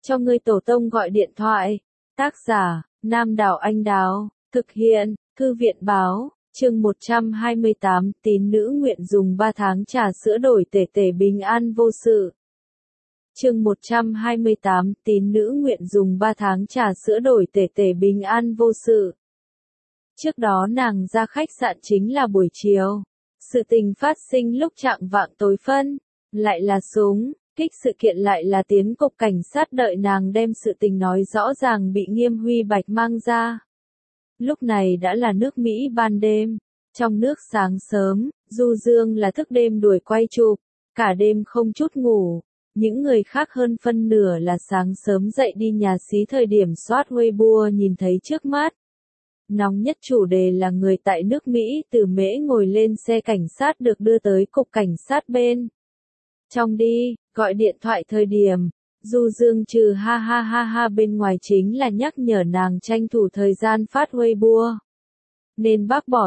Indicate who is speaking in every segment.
Speaker 1: cho ngươi tổ tông gọi điện thoại. Tác giả, Nam Đảo Anh Đào, thực hiện, Thư viện Báo, chương 128, tín nữ nguyện dùng 3 tháng trà sữa đổi tể tể bình an vô sự. Chương 128, tín nữ nguyện dùng 3 tháng trà sữa đổi tể tể bình an vô sự. Trước đó nàng ra khách sạn chính là buổi chiều. Sự tình phát sinh lúc chạng vạng tối phân, lại là súng, kích sự kiện lại là tiến cục cảnh sát đợi nàng đem sự tình nói rõ ràng bị Nghiêm Huy Bạch mang ra. Lúc này đã là nước Mỹ ban đêm, trong nước sáng sớm, Du Dương là thức đêm đuổi quay chụp, cả đêm không chút ngủ. Những người khác hơn phân nửa là sáng sớm dậy đi nhà xí thời điểm soát Weibo nhìn thấy trước mắt. Nóng nhất chủ đề là người tại nước Mỹ từ Mễ ngồi lên xe cảnh sát được đưa tới cục cảnh sát bên trong đi, gọi điện thoại thời điểm, Du Dương trừ ha ha ha ha bên ngoài chính là nhắc nhở nàng tranh thủ thời gian phát Weibo. Nên bác bỏ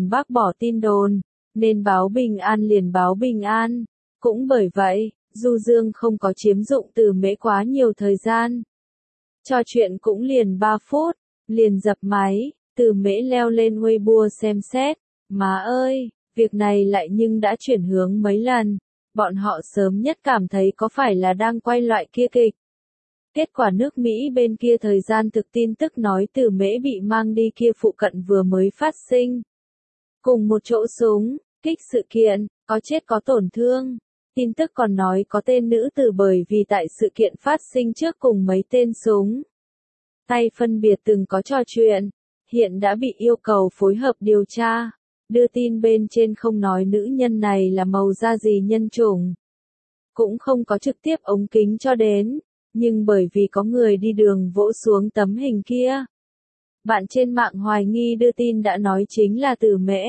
Speaker 1: tin đồn, nên báo bình an liền báo bình an. Cũng bởi vậy, Du Dương không có chiếm dụng từ Mễ quá nhiều thời gian. Trò chuyện cũng liền 3 phút, liền dập máy. Từ Mễ leo lên Weibo xem xét, má ơi, việc này lại nhưng đã chuyển hướng mấy lần, bọn họ sớm nhất cảm thấy có phải là đang quay loại kia kịch. Kết quả nước Mỹ bên kia thời gian thực tin tức nói Từ Mễ bị mang đi kia phụ cận vừa mới phát sinh. Cùng một chỗ súng, kích sự kiện, có chết có tổn thương. Tin tức còn nói có tên nữ tử bởi vì tại sự kiện phát sinh trước cùng mấy tên súng tay phân biệt từng có trò chuyện. Hiện đã bị yêu cầu phối hợp điều tra. Đưa tin bên trên không nói nữ nhân này là màu da gì nhân chủng. Cũng không có trực tiếp ống kính cho đến. Nhưng bởi vì có người đi đường vỗ xuống tấm hình kia. Bạn trên mạng hoài nghi đưa tin đã nói chính là Từ Mễ.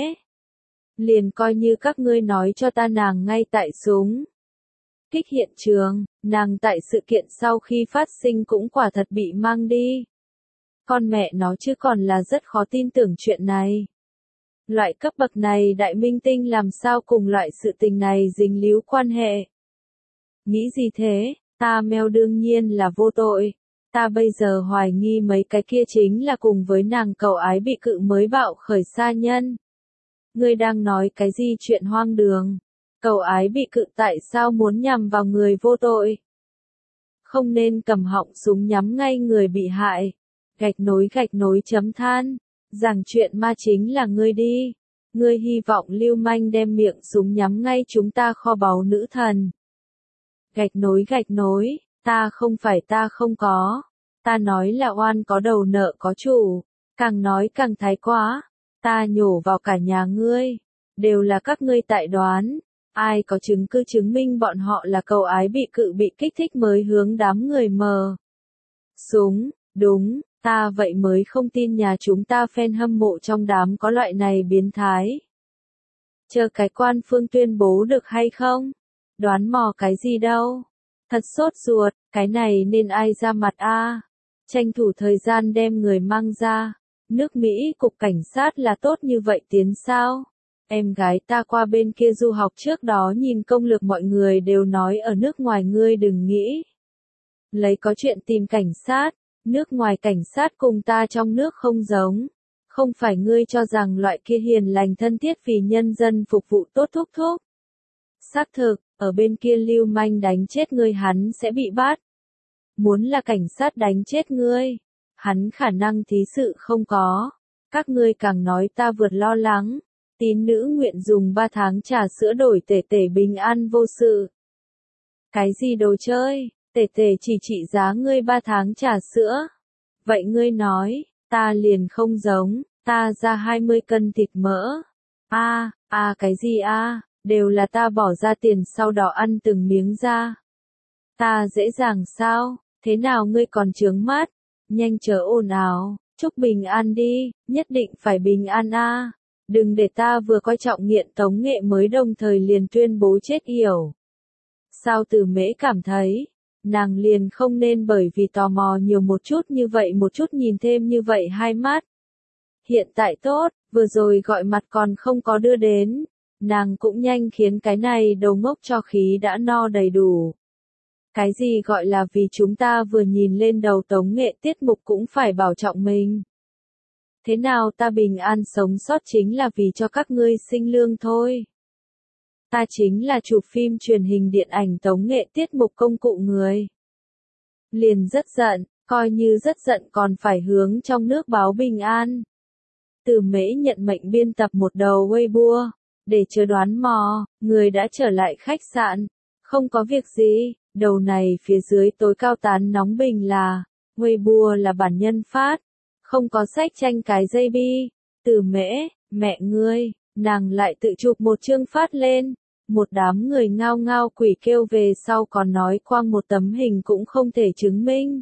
Speaker 1: Liền coi như các ngươi nói cho ta nàng ngay tại súng kích hiện trường, nàng tại sự kiện sau khi phát sinh cũng quả thật bị mang đi. Con mẹ nó chứ còn là rất khó tin tưởng chuyện này. Loại cấp bậc này đại minh tinh làm sao cùng loại sự tình này dính líu quan hệ. Nghĩ gì thế, ta Mel đương nhiên là vô tội. Ta bây giờ hoài nghi mấy cái kia chính là cùng với nàng cậu ái bị cự mới bạo khởi sa nhân. Ngươi đang nói cái gì chuyện hoang đường. Cậu ái bị cự tại sao muốn nhằm vào người vô tội. Không nên cầm họng súng nhắm ngay người bị hại. Gạch nối chấm than. Rằng chuyện ma chính là ngươi đi. Ngươi hy vọng lưu manh đem miệng súng nhắm ngay chúng ta kho báu nữ thần. Gạch nối, ta không có. Ta nói là oan có đầu nợ có chủ. Càng nói càng thái quá. Ta nhổ vào cả nhà ngươi. Đều là các ngươi tại đoán. Ai có chứng cứ chứng minh bọn họ là cậu ái bị cự bị kích thích mới hướng đám người mờ súng, đúng. Ta vậy mới không tin nhà chúng ta fan hâm mộ trong đám có loại này biến thái. Chờ cái quan phương tuyên bố được hay không? Đoán mò cái gì đâu. Thật sốt ruột, cái này nên ai ra mặt a? Tranh thủ thời gian đem người mang ra. Nước Mỹ cục cảnh sát là tốt như vậy tiến sao? Em gái ta qua bên kia du học trước đó nhìn công lược mọi người đều nói ở nước ngoài ngươi đừng nghĩ. Lấy có chuyện tìm cảnh sát. Nước ngoài cảnh sát cùng ta trong nước không giống. Không phải ngươi cho rằng loại kia hiền lành thân thiết vì nhân dân phục vụ tốt thúc thúc. Xác thực, ở bên kia lưu manh đánh chết ngươi hắn sẽ bị bắt. Muốn là cảnh sát đánh chết ngươi. Hắn khả năng thí sự không có. Các ngươi càng nói ta vượt lo lắng. Tín nữ nguyện dùng 3 tháng trà sữa đổi tể tể bình an vô sự. Cái gì đồ chơi? Tể tể chỉ trị giá ngươi 3 tháng trà sữa. Vậy ngươi nói, ta liền không giống, ta ra 20 cân thịt mỡ. Cái gì đều là ta bỏ ra tiền sau đó ăn từng miếng ra. Ta dễ dàng sao, thế nào ngươi còn chướng mắt, nhanh chớ ồn ào, chúc bình an đi, nhất định phải bình an Đừng để ta vừa coi trọng nghiện tống nghệ mới đồng thời liền tuyên bố chết yểu. Sao Từ Mễ cảm thấy, nàng liền không nên bởi vì tò mò nhiều một chút nhìn thêm như vậy hai mắt. Hiện tại tốt, vừa rồi gọi mặt còn không có đưa đến. Nàng cũng nhanh khiến cái này đầu ngốc cho khí đã no đầy đủ. Cái gì gọi là vì chúng ta vừa nhìn lên đầu tống nghệ tiết mục cũng phải bảo trọng mình. Thế nào ta bình an sống sót chính là vì cho các ngươi sinh lương thôi. Ta chính là chụp phim truyền hình điện ảnh tống nghệ tiết mục công cụ người. Liền rất giận, coi như rất giận còn phải hướng trong nước báo bình an. Từ Mễ nhận mệnh biên tập một đầu Weibo, để chờ đoán mò, người đã trở lại khách sạn. Không có việc gì, đầu này phía dưới tối cao tán nóng bình là, Weibo là bản nhân phát, không có sách tranh cái dây bi. Từ Mễ, mẹ ngươi, nàng lại tự chụp một chương phát lên. Một đám người ngao ngao quỷ kêu về sau còn nói quang một tấm hình cũng không thể chứng minh.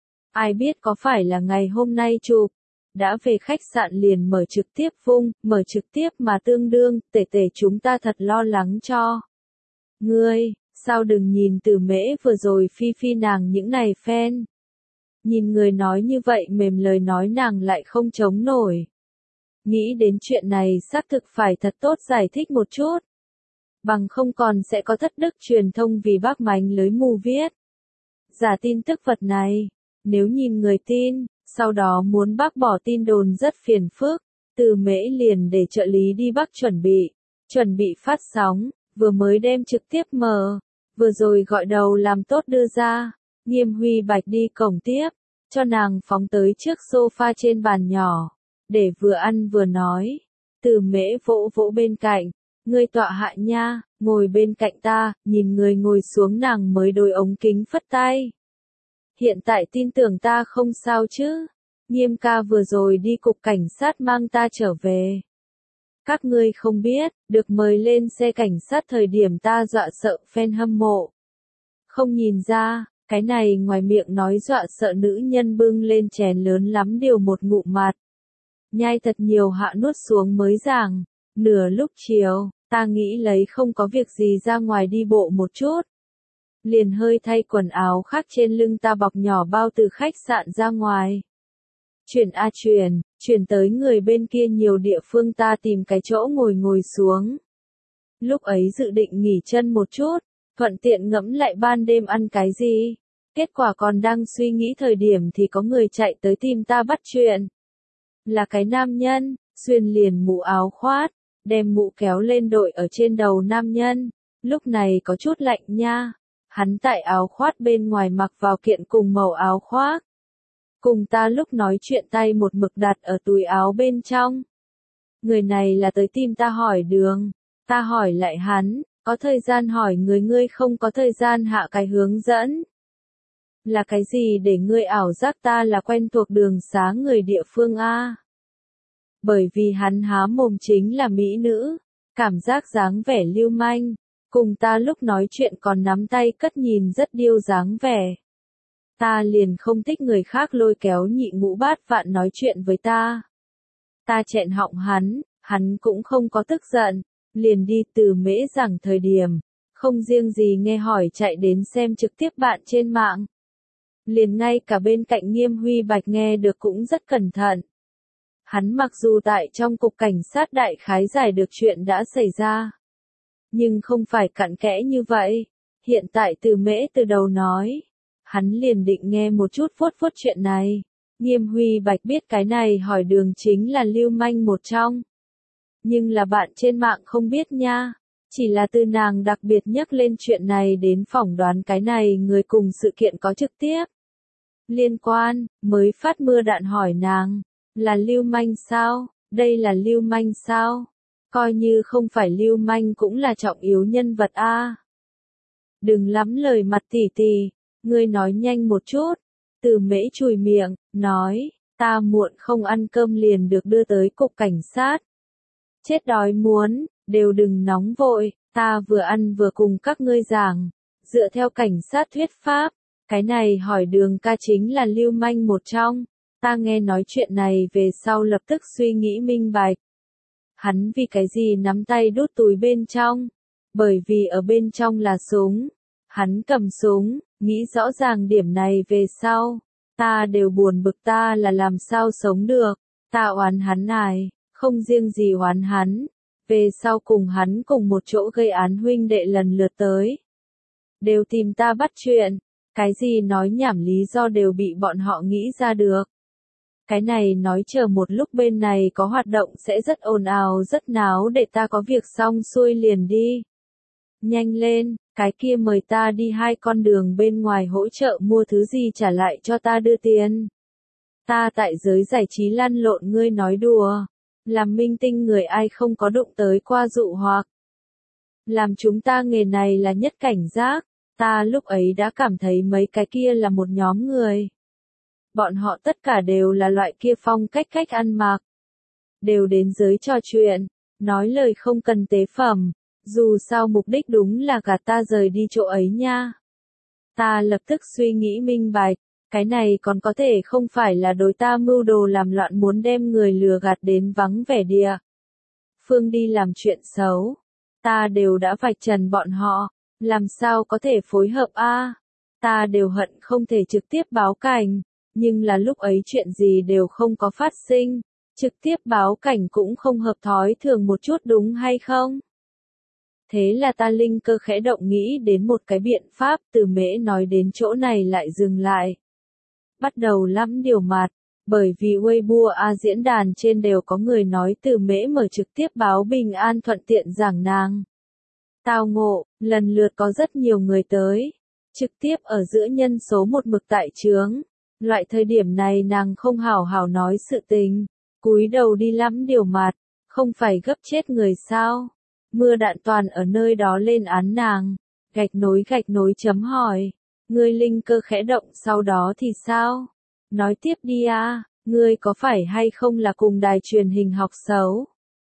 Speaker 1: Ai biết có phải là ngày hôm nay chụp. Đã về khách sạn liền mở trực tiếp mở trực tiếp mà tương đương, tể chúng ta thật lo lắng cho. Ngươi, sao đừng nhìn Từ Mễ vừa rồi phi nàng những này fan. Nhìn người nói như vậy mềm lời nói nàng lại không chống nổi. Nghĩ đến chuyện này xác thực phải thật tốt giải thích một chút. Bằng không còn sẽ có thất đức truyền thông vì bác mánh lưới mù viết. Giả tin tức vật này, nếu nhìn người tin, sau đó muốn bác bỏ tin đồn rất phiền phức, Từ Mễ liền để trợ lý đi bác chuẩn bị phát sóng, vừa mới đem trực tiếp mở, vừa rồi gọi đầu làm tốt đưa ra, Nghiêm Huy Bạch đi cổng tiếp, cho nàng phóng tới trước sofa trên bàn nhỏ, để vừa ăn vừa nói, Từ Mễ vỗ vỗ bên cạnh, ngươi tọa hạ nha, ngồi bên cạnh ta, nhìn người ngồi xuống nàng mới đôi ống kính phất tay. Hiện tại tin tưởng ta không sao chứ, Nghiêm ca vừa rồi đi cục cảnh sát mang ta trở về. Các ngươi không biết, được mời lên xe cảnh sát thời điểm ta dọa sợ fan hâm mộ. Không nhìn ra, cái này ngoài miệng nói dọa sợ nữ nhân bưng lên chén lớn lắm điều một ngụm mặt. Nhai thật nhiều hạ nuốt xuống mới giảng, nửa lúc chiều, ta nghĩ lấy không có việc gì ra ngoài đi bộ một chút. Liền hơi thay quần áo khác trên lưng ta bọc nhỏ bao từ khách sạn ra ngoài. Chuyển tới người bên kia nhiều địa phương ta tìm cái chỗ ngồi xuống. Lúc ấy dự định nghỉ chân một chút, thuận tiện ngẫm lại ban đêm ăn cái gì. Kết quả còn đang suy nghĩ thời điểm thì có người chạy tới tìm ta bắt chuyện. Là cái nam nhân, xuyên liền mũ áo khoác, đem mũ kéo lên đội ở trên đầu nam nhân. Lúc này có chút lạnh nha. Hắn tại áo khoác bên ngoài mặc vào kiện cùng màu áo khoác. Cùng ta lúc nói chuyện tay một mực đặt ở túi áo bên trong. Người này là tới tìm ta hỏi đường. Ta hỏi lại hắn, có thời gian hỏi người ngươi không có thời gian hạ cái hướng dẫn. Là cái gì để ngươi ảo giác ta là quen thuộc đường xá người địa phương a? Bởi vì hắn há mồm chính là mỹ nữ, cảm giác dáng vẻ lưu manh, cùng ta lúc nói chuyện còn nắm tay cất nhìn rất điêu dáng vẻ. Ta liền không thích người khác lôi kéo nhị ngũ bát vạn nói chuyện với ta. Ta chẹn họng hắn cũng không có tức giận, liền đi Từ Mễ giảng thời điểm, không riêng gì nghe hỏi chạy đến xem trực tiếp bạn trên mạng. Liền ngay cả bên cạnh Nghiêm Huy Bạch nghe được cũng rất cẩn thận. Hắn mặc dù tại trong cục cảnh sát đại khái giải được chuyện đã xảy ra, nhưng không phải cặn kẽ như vậy. Hiện tại Từ Mễ từ đầu nói, hắn liền định nghe một chút phốt chuyện này. Nghiêm Huy Bạch biết cái này hỏi đường chính là lưu manh một trong. Nhưng là bạn trên mạng không biết nha. Chỉ là từ nàng đặc biệt nhắc lên chuyện này đến phỏng đoán cái này người cùng sự kiện có trực tiếp liên quan, mới phát mưa đạn hỏi nàng, là lưu manh sao? Đây là lưu manh sao? Coi như không phải lưu manh cũng là trọng yếu nhân vật a. Đừng lắm lời mặt tỉ, ngươi nói nhanh một chút. Từ Mễ chùi miệng, nói, ta muộn không ăn cơm liền được đưa tới cục cảnh sát. Chết đói muốn, đều đừng nóng vội, ta vừa ăn vừa cùng các ngươi giảng. Dựa theo cảnh sát thuyết pháp, cái này hỏi đường ca chính là lưu manh một trong. Ta nghe nói chuyện này về sau lập tức suy nghĩ minh bạch. Hắn vì cái gì nắm tay đút túi bên trong? Bởi vì ở bên trong là súng. Hắn cầm súng, nghĩ rõ ràng điểm này về sau. Ta đều buồn bực ta là làm sao sống được. Ta oán hắn này, không riêng gì oán hắn. Về sau cùng hắn cùng một chỗ gây án huynh đệ lần lượt tới. đều tìm ta bắt chuyện, cái gì nói nhảm lý do đều bị bọn họ nghĩ ra được. Cái này nói chờ một lúc bên này có hoạt động sẽ rất ồn ào rất náo để ta có việc xong xuôi liền đi. Nhanh lên, cái kia mời ta đi 2 con đường bên ngoài hỗ trợ mua thứ gì trả lại cho ta đưa tiền. Ta tại giới giải trí lăn lộn ngươi nói đùa. Làm minh tinh người ai không có đụng tới qua dụ hoặc. Làm chúng ta nghề này là nhất cảnh giác. Ta lúc ấy đã cảm thấy mấy cái kia là một nhóm người. Bọn họ tất cả đều là loại kia phong cách ăn mặc. Đều đến giới trò chuyện, nói lời không cần tế phẩm. Dù sao mục đích đúng là gạt ta rời đi chỗ ấy nha. Ta lập tức suy nghĩ minh bạch, cái này còn có thể không phải là đối ta mưu đồ làm loạn muốn đem người lừa gạt đến vắng vẻ địa phương đi làm chuyện xấu. Ta đều đã vạch trần bọn họ, làm sao có thể phối hợp a? Ta đều hận không thể trực tiếp báo cảnh, nhưng là lúc ấy chuyện gì đều không có phát sinh, trực tiếp báo cảnh cũng không hợp thói thường một chút đúng hay không? Thế là ta linh cơ khẽ động nghĩ đến một cái biện pháp, Từ Mễ nói đến chỗ này lại dừng lại. Bắt đầu lắm điều mặt, bởi vì Weibo diễn đàn trên đều có người nói Từ Mễ mở trực tiếp báo bình an thuận tiện giảng nàng. Tao ngộ, lần lượt có rất nhiều người tới, trực tiếp ở giữa nhân số một mực tại chướng. Loại thời điểm này nàng không hảo hảo nói sự tình, cúi đầu đi lắm điều mặt, không phải gấp chết người sao? Mưa đạn toàn ở nơi đó lên án nàng, gạch nối chấm hỏi. Ngươi linh cơ khẽ động sau đó thì sao? Nói tiếp đi a, ngươi có phải hay không là cùng đài truyền hình học xấu?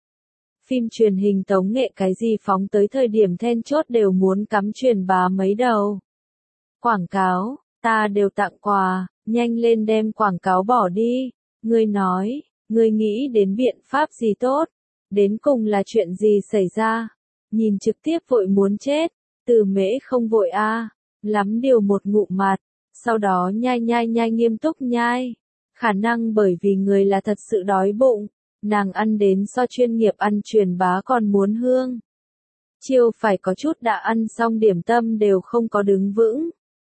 Speaker 1: Phim truyền hình tống nghệ cái gì phóng tới thời điểm then chốt đều muốn cắm truyền bá mấy đầu. Quảng cáo, ta đều tặng quà, nhanh lên đem quảng cáo bỏ đi. Ngươi nói, ngươi nghĩ đến biện pháp gì tốt? Đến cùng là chuyện gì xảy ra? Nhìn trực tiếp vội muốn chết, Từ Mễ không vội a, lắm điều một ngụm mặt, sau đó nhai nghiêm túc nhai. Khả năng bởi vì người là thật sự đói bụng, nàng ăn đến so chuyên nghiệp ăn truyền bá còn muốn hương. Chiêu phải có chút đã ăn xong điểm tâm đều không có đứng vững.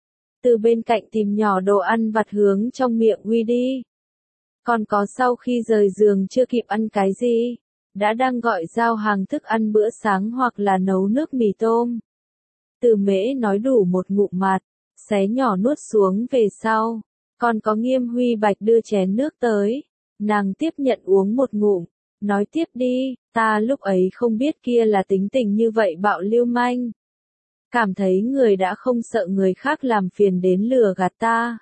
Speaker 1: Từ bên cạnh tìm nhỏ đồ ăn vặt hướng trong miệng huy đi. Còn có sau khi rời giường chưa kịp ăn cái gì, đã đang gọi giao hàng thức ăn bữa sáng hoặc là nấu nước mì tôm. Từ Mễ nói đủ một ngụm mặt, xé nhỏ nuốt xuống về sau. Còn có Nghiêm Huy Bạch đưa chén nước tới. Nàng tiếp nhận uống một ngụm, nói tiếp đi, ta lúc ấy không biết kia là tính tình như vậy bạo lưu manh. Cảm thấy người đã không sợ người khác làm phiền đến lừa gạt ta.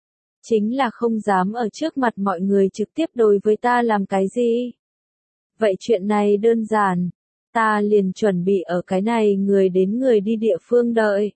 Speaker 1: Chính là không dám ở trước mặt mọi người trực tiếp đối với ta làm cái gì. Vậy chuyện này đơn giản, ta liền chuẩn bị ở cái này người đến người đi địa phương đợi.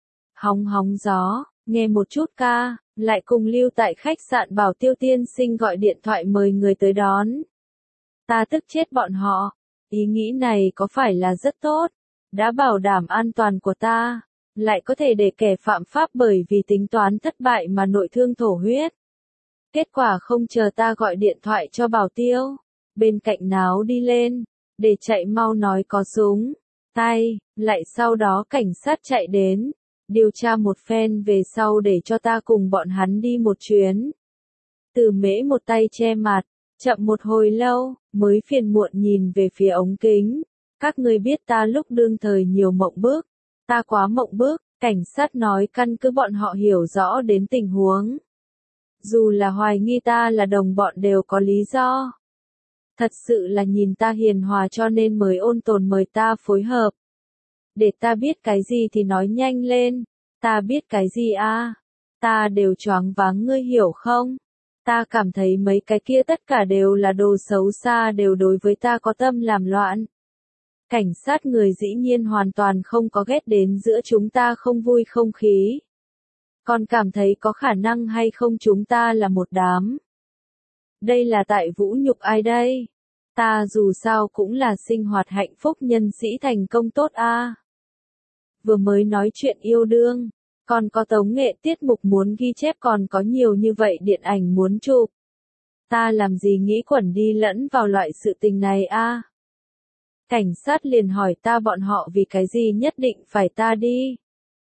Speaker 1: Hóng gió, nghe một chút ca, lại cùng lưu tại khách sạn Bảo Tiêu tiên sinh gọi điện thoại mời người tới đón. Ta tức chết bọn họ, ý nghĩ này có phải là rất tốt, đã bảo đảm an toàn của ta, lại có thể để kẻ phạm pháp bởi vì tính toán thất bại mà nội thương thổ huyết. Kết quả không chờ ta gọi điện thoại cho Bảo Tiêu, bên cạnh náo đi lên, để chạy mau nói có súng, tay, lại sau đó cảnh sát chạy đến, điều tra một phen về sau để cho ta cùng bọn hắn đi một chuyến. Từ Mễ một tay che mặt, chậm một hồi lâu, mới phiền muộn nhìn về phía ống kính. Các ngươi biết ta lúc đương thời nhiều mộng bức, ta quá mộng bức, cảnh sát nói căn cứ bọn họ hiểu rõ đến tình huống. Dù là hoài nghi ta là đồng bọn đều có lý do. Thật sự là nhìn ta hiền hòa cho nên mới ôn tồn mời ta phối hợp. Để ta biết cái gì thì nói nhanh lên, ta biết cái gì a? Ta đều choáng váng ngươi hiểu không? Ta cảm thấy mấy cái kia tất cả đều là đồ xấu xa đều đối với ta có tâm làm loạn. Cảnh sát người dĩ nhiên hoàn toàn không có ghét đến giữa chúng ta không vui không khí. Còn cảm thấy có khả năng hay không chúng ta là một đám. Đây là tại vũ nhục ai đây? Ta dù sao cũng là sinh hoạt hạnh phúc nhân sĩ thành công tốt a. Vừa mới nói chuyện yêu đương, còn có tống nghệ tiết mục muốn ghi chép còn có nhiều như vậy điện ảnh muốn chụp. Ta làm gì nghĩ quẩn đi lẫn vào loại sự tình này a? Cảnh sát liền hỏi ta bọn họ vì cái gì nhất định phải ta đi.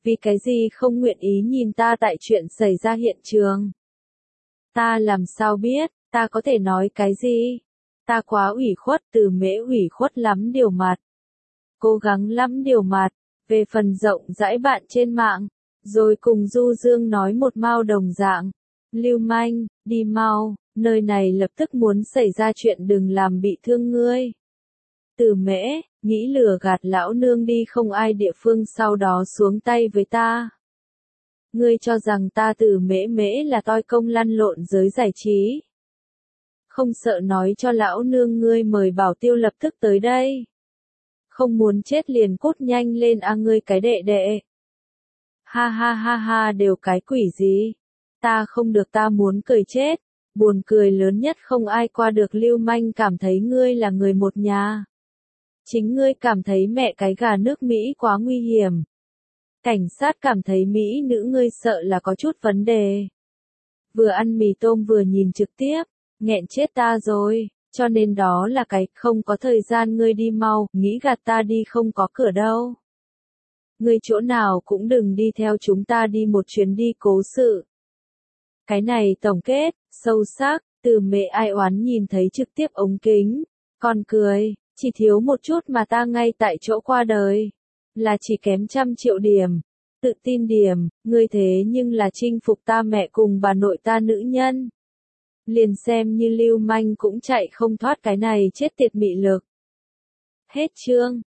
Speaker 1: vì cái gì không nguyện ý nhìn ta tại chuyện xảy ra hiện trường. Ta làm sao biết, ta có thể nói cái gì? Ta quá ủy khuất, Từ Mễ ủy khuất lắm điều mặt. Cố gắng lắm điều mặt, về phần rộng rãi bạn trên mạng, rồi cùng Du Dương nói một mao đồng dạng. Lưu manh, đi mau, nơi này lập tức muốn xảy ra chuyện đừng làm bị thương ngươi. Từ Mễ, nghĩ lừa gạt lão nương đi không ai địa phương sau đó xuống tay với ta. Ngươi cho rằng ta Từ Mễ Mễ là toi công lăn lộn giới giải trí. Không sợ nói cho lão nương ngươi mời Bảo Tiêu lập tức tới đây. Không muốn chết liền cút nhanh lên a ngươi cái đệ đệ. Ha ha ha ha đều cái quỷ gì. Ta không được ta muốn cười chết. Buồn cười lớn nhất không ai qua được lưu manh cảm thấy ngươi là người một nhà. Chính ngươi cảm thấy mẹ cái gà nước Mỹ quá nguy hiểm. Cảnh sát cảm thấy Mỹ nữ ngươi sợ là có chút vấn đề. Vừa ăn mì tôm vừa nhìn trực tiếp, nghẹn chết ta rồi, cho nên đó là cái không có thời gian ngươi đi mau, nghĩ gạt ta đi không có cửa đâu. Ngươi chỗ nào cũng đừng đi theo chúng ta đi một chuyến đi cố sự. Cái này tổng kết, sâu sắc, Từ Mễ ai oán nhìn thấy trực tiếp ống kính, còn cười, chỉ thiếu một chút mà ta ngay tại chỗ qua đời. Là chỉ kém 100 triệu điểm. Tự tin điểm, ngươi thế nhưng là chinh phục ta mẹ cùng bà nội ta nữ nhân. Liền xem như lưu manh cũng chạy không thoát cái này chết tiệt mị lực. Hết chương.